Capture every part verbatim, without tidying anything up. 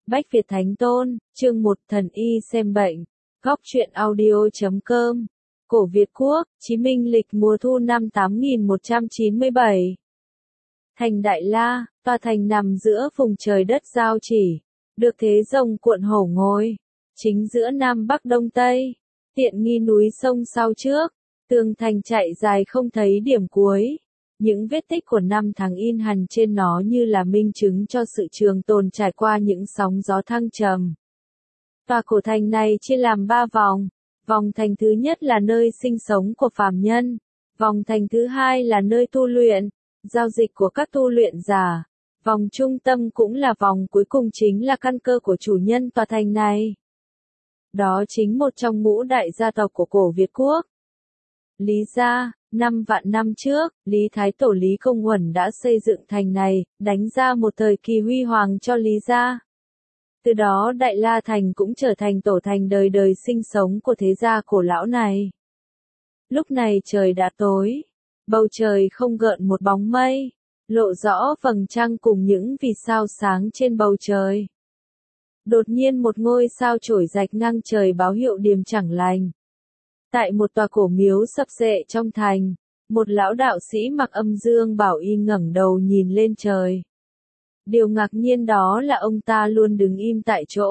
Bách Việt Thánh Tôn, chương một Thần Y xem bệnh. Góc truyện audio chấm com. Cổ Việt Quốc, Chí Minh lịch mùa thu năm tám nghìn một trăm chín mươi bảy. Thành Đại La, tòa thành nằm giữa vùng trời đất giao chỉ, được thế rồng cuộn hổ ngồi, chính giữa Nam Bắc Đông Tây, tiện nghi núi sông sau trước, tường thành chạy dài không thấy điểm cuối. Những vết tích của năm tháng in hằn trên nó như là minh chứng cho sự trường tồn trải qua những sóng gió thăng trầm. Tòa cổ thành này chia làm ba vòng. Vòng thành thứ nhất là nơi sinh sống của phàm nhân. Vòng thành thứ hai là nơi tu luyện, giao dịch của các tu luyện giả. Vòng trung tâm cũng là vòng cuối cùng, chính là căn cơ của chủ nhân tòa thành này. Đó chính một trong ngũ đại gia tộc của cổ Việt Quốc. Lý gia. Năm vạn năm trước, Lý Thái Tổ Lý Công Uẩn đã xây dựng thành này, đánh ra một thời kỳ huy hoàng cho Lý gia. Từ đó Đại La Thành cũng trở thành tổ thành đời đời sinh sống của thế gia cổ lão này. Lúc này trời đã tối, bầu trời không gợn một bóng mây, lộ rõ vầng trăng cùng những vì sao sáng trên bầu trời. Đột nhiên một ngôi sao trổi rạch ngang trời báo hiệu điềm chẳng lành. Tại một tòa cổ miếu sập xệ trong thành, một lão đạo sĩ mặc âm dương bảo y ngẩng đầu nhìn lên trời. Điều ngạc nhiên đó là ông ta luôn đứng im tại chỗ.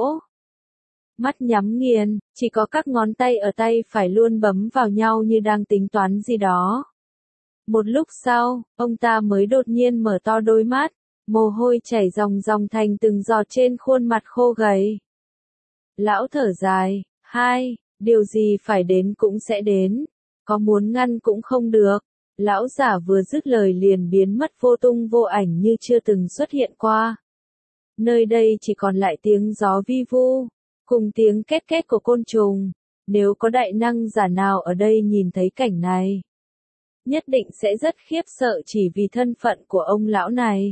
Mắt nhắm nghiền, chỉ có các ngón tay ở tay phải luôn bấm vào nhau như đang tính toán gì đó. Một lúc sau, ông ta mới đột nhiên mở to đôi mắt, mồ hôi chảy ròng ròng thành từng giọt trên khuôn mặt khô gầy. Lão thở dài, hai. Điều gì phải đến cũng sẽ đến, có muốn ngăn cũng không được. Lão giả vừa dứt lời liền biến mất vô tung vô ảnh như chưa từng xuất hiện qua. Nơi đây chỉ còn lại tiếng gió vi vu, cùng tiếng két két của côn trùng. Nếu có đại năng giả nào ở đây nhìn thấy cảnh này, nhất định sẽ rất khiếp sợ chỉ vì thân phận của ông lão này.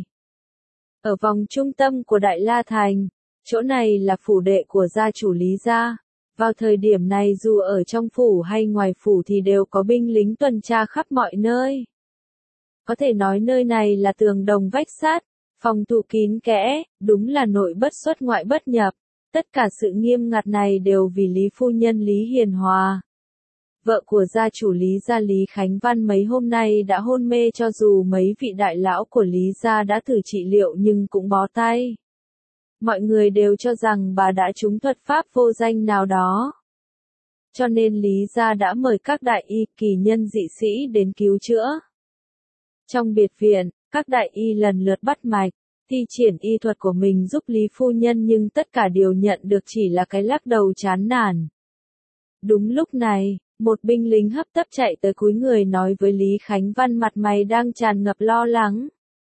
Ở vòng trung tâm của Đại La Thành, chỗ này là phủ đệ của gia chủ Lý gia. Vào thời điểm này dù ở trong phủ hay ngoài phủ thì đều có binh lính tuần tra khắp mọi nơi. Có thể nói nơi này là tường đồng vách sắt, phòng thủ kín kẽ, đúng là nội bất xuất ngoại bất nhập. Tất cả sự nghiêm ngặt này đều vì Lý phu nhân Lý Hiền Hòa. Vợ của gia chủ Lý gia Lý Khánh Văn mấy hôm nay đã hôn mê, cho dù mấy vị đại lão của Lý gia đã thử trị liệu nhưng cũng bó tay. Mọi người đều cho rằng bà đã trúng thuật pháp vô danh nào đó. Cho nên Lý gia đã mời các đại y kỳ nhân dị sĩ đến cứu chữa. Trong biệt viện, các đại y lần lượt bắt mạch, thi triển y thuật của mình giúp Lý phu nhân, nhưng tất cả đều nhận được chỉ là cái lắc đầu chán nản. Đúng lúc này, một binh lính hấp tấp chạy tới cúi người nói với Lý Khánh Văn, mặt mày đang tràn ngập lo lắng.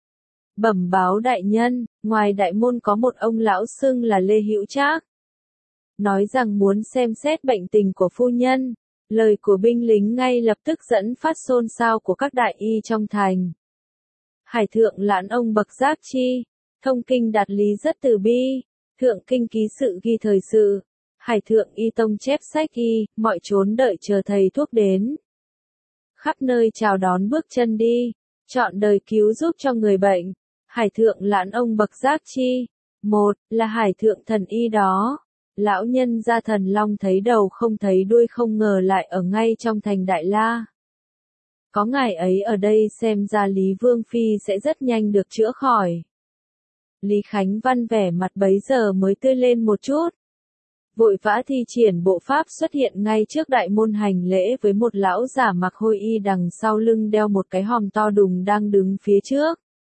Bẩm báo đại nhân, ngoài đại môn có một ông lão xưng là Lê Hữu Trác, nói rằng muốn xem xét bệnh tình của phu nhân. Lời của binh lính ngay lập tức dẫn phát xôn xao của các đại y trong thành. Hải thượng lãn ông bậc giác chi, thông kinh đạt lý rất từ bi, thượng kinh ký sự ghi thời sự, hải thượng y tông chép sách y, mọi chốn đợi chờ thầy thuốc đến. Khắp nơi chào đón bước chân đi, chọn đời cứu giúp cho người bệnh. Hải thượng lãn ông bậc giác chi. Một là hải thượng thần y đó. Lão nhân gia thần long thấy đầu không thấy đuôi, không ngờ lại ở ngay trong thành Đại La. Có ngài ấy ở đây xem ra Lý Vương Phi sẽ rất nhanh được chữa khỏi. Lý Khánh Văn vẻ mặt bấy giờ mới tươi lên một chút. Vội vã thi triển bộ pháp xuất hiện ngay trước đại môn hành lễ với một lão giả mặc hôi y, đằng sau lưng đeo một cái hòm to đùng đang đứng phía trước.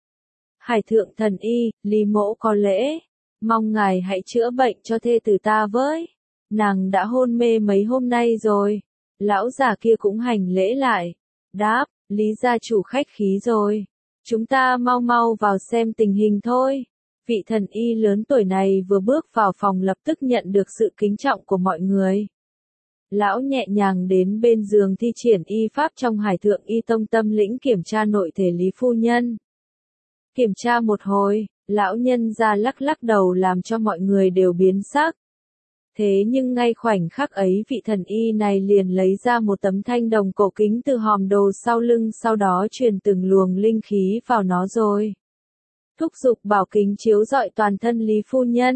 Hải thượng thần y, Lý mỗ có lễ, mong ngài hãy chữa bệnh cho thê tử ta với. Nàng đã hôn mê mấy hôm nay rồi. Lão già kia cũng hành lễ lại. Đáp, Lý gia chủ khách khí rồi. Chúng ta mau mau vào xem tình hình thôi. Vị thần y lớn tuổi này vừa bước vào phòng lập tức nhận được sự kính trọng của mọi người. Lão nhẹ nhàng đến bên giường thi triển y pháp trong hải thượng y tông, tâm lĩnh kiểm tra nội thể Lý phu nhân. Kiểm tra một hồi, lão nhân ra lắc lắc đầu làm cho mọi người đều biến sắc. Thế nhưng ngay khoảnh khắc ấy vị thần y này liền lấy ra một tấm thanh đồng cổ kính từ hòm đồ sau lưng, sau đó truyền từng luồng linh khí vào nó rồi thúc giục bảo kính chiếu rọi toàn thân Lý phu nhân.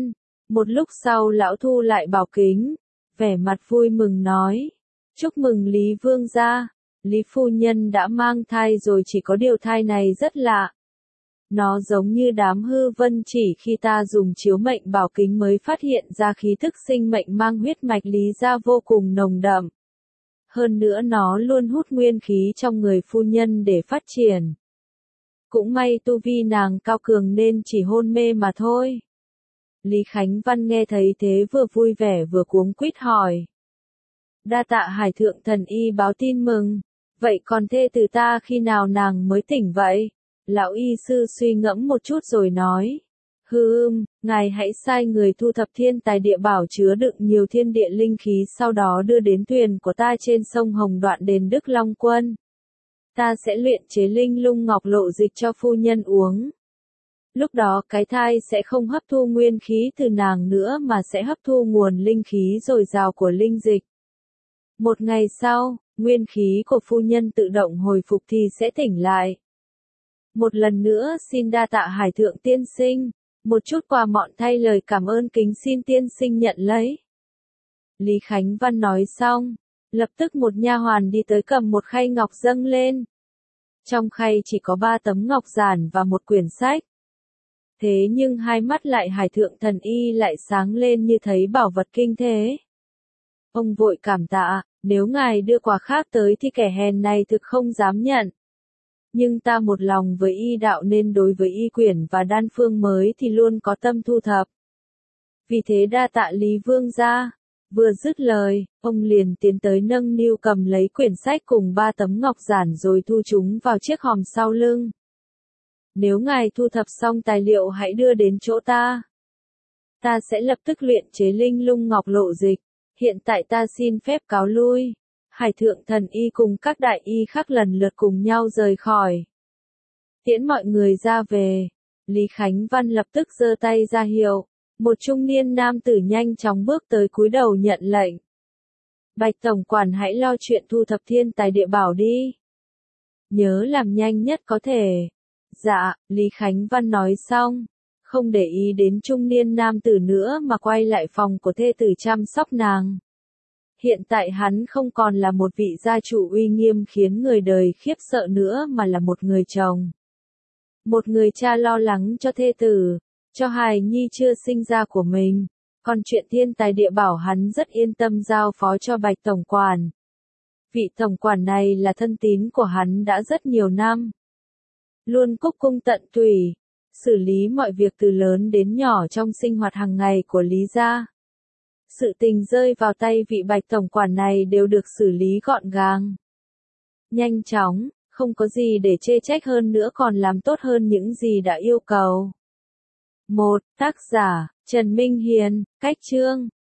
Một lúc sau lão thu lại bảo kính, vẻ mặt vui mừng nói. Chúc mừng Lý Vương gia, Lý phu nhân đã mang thai rồi, chỉ có điều thai này rất lạ. Nó giống như đám hư vân, chỉ khi ta dùng chiếu mệnh bảo kính mới phát hiện ra khí thức sinh mệnh mang huyết mạch Lý gia vô cùng nồng đậm. Hơn nữa nó luôn hút nguyên khí trong người phu nhân để phát triển. Cũng may tu vi nàng cao cường nên chỉ hôn mê mà thôi. Lý Khánh Văn nghe thấy thế vừa vui vẻ vừa cuống quýt hỏi. Đa tạ Hải thượng thần y báo tin mừng, vậy còn thê từ ta khi nào nàng mới tỉnh vậy? Lão y sư suy ngẫm một chút rồi nói. Hừ, ngài hãy sai người thu thập thiên tài địa bảo chứa đựng nhiều thiên địa linh khí, sau đó đưa đến thuyền của ta trên sông Hồng đoạn đền Đức Long Quân. Ta sẽ luyện chế linh lung ngọc lộ dịch cho phu nhân uống. Lúc đó cái thai sẽ không hấp thu nguyên khí từ nàng nữa mà sẽ hấp thu nguồn linh khí dồi dào của linh dịch. Một ngày sau, nguyên khí của phu nhân tự động hồi phục thì sẽ tỉnh lại. Một lần nữa xin đa tạ Hải thượng tiên sinh, một chút quà mọn thay lời cảm ơn kính xin tiên sinh nhận lấy. Lý Khánh Văn nói xong, lập tức một nha hoàn đi tới cầm một khay ngọc dâng lên. Trong khay chỉ có ba tấm ngọc giản và một quyển sách. Thế nhưng hai mắt lại Hải thượng thần y lại sáng lên như thấy bảo vật kinh thế. Ông vội cảm tạ, nếu ngài đưa quà khác tới thì kẻ hèn này thực không dám nhận. Nhưng ta một lòng với y đạo nên đối với y quyển và đan phương mới thì luôn có tâm thu thập. Vì thế đa tạ Lý Vương gia. Vừa dứt lời, ông liền tiến tới nâng niu cầm lấy quyển sách cùng ba tấm ngọc giản rồi thu chúng vào chiếc hòm sau lưng. Nếu ngài thu thập xong tài liệu hãy đưa đến chỗ ta. Ta sẽ lập tức luyện chế linh lung ngọc lộ dịch. Hiện tại ta xin phép cáo lui. Hải thượng thần y cùng các đại y khác lần lượt cùng nhau rời khỏi. Tiễn mọi người ra về. Lý Khánh Văn lập tức giơ tay ra hiệu. Một trung niên nam tử nhanh chóng bước tới cúi đầu nhận lệnh. Bạch tổng quản hãy lo chuyện thu thập thiên tài địa bảo đi. Nhớ làm nhanh nhất có thể. Dạ, Lý Khánh Văn nói xong. Không để ý đến trung niên nam tử nữa mà quay lại phòng của thê tử chăm sóc nàng. Hiện tại hắn không còn là một vị gia chủ uy nghiêm khiến người đời khiếp sợ nữa mà là một người chồng. Một người cha lo lắng cho thê tử, cho hài nhi chưa sinh ra của mình. Còn chuyện thiên tài địa bảo hắn rất yên tâm giao phó cho Bạch tổng quản. Vị tổng quản này là thân tín của hắn đã rất nhiều năm. Luôn cúc cung tận tụy, xử lý mọi việc từ lớn đến nhỏ trong sinh hoạt hàng ngày của Lý gia. Sự tình rơi vào tay vị Bạch tổng quản này đều được xử lý gọn gàng. Nhanh chóng, không có gì để chê trách hơn nữa, còn làm tốt hơn những gì đã yêu cầu. một. Tác giả, Trần Minh Hiền, cách chương.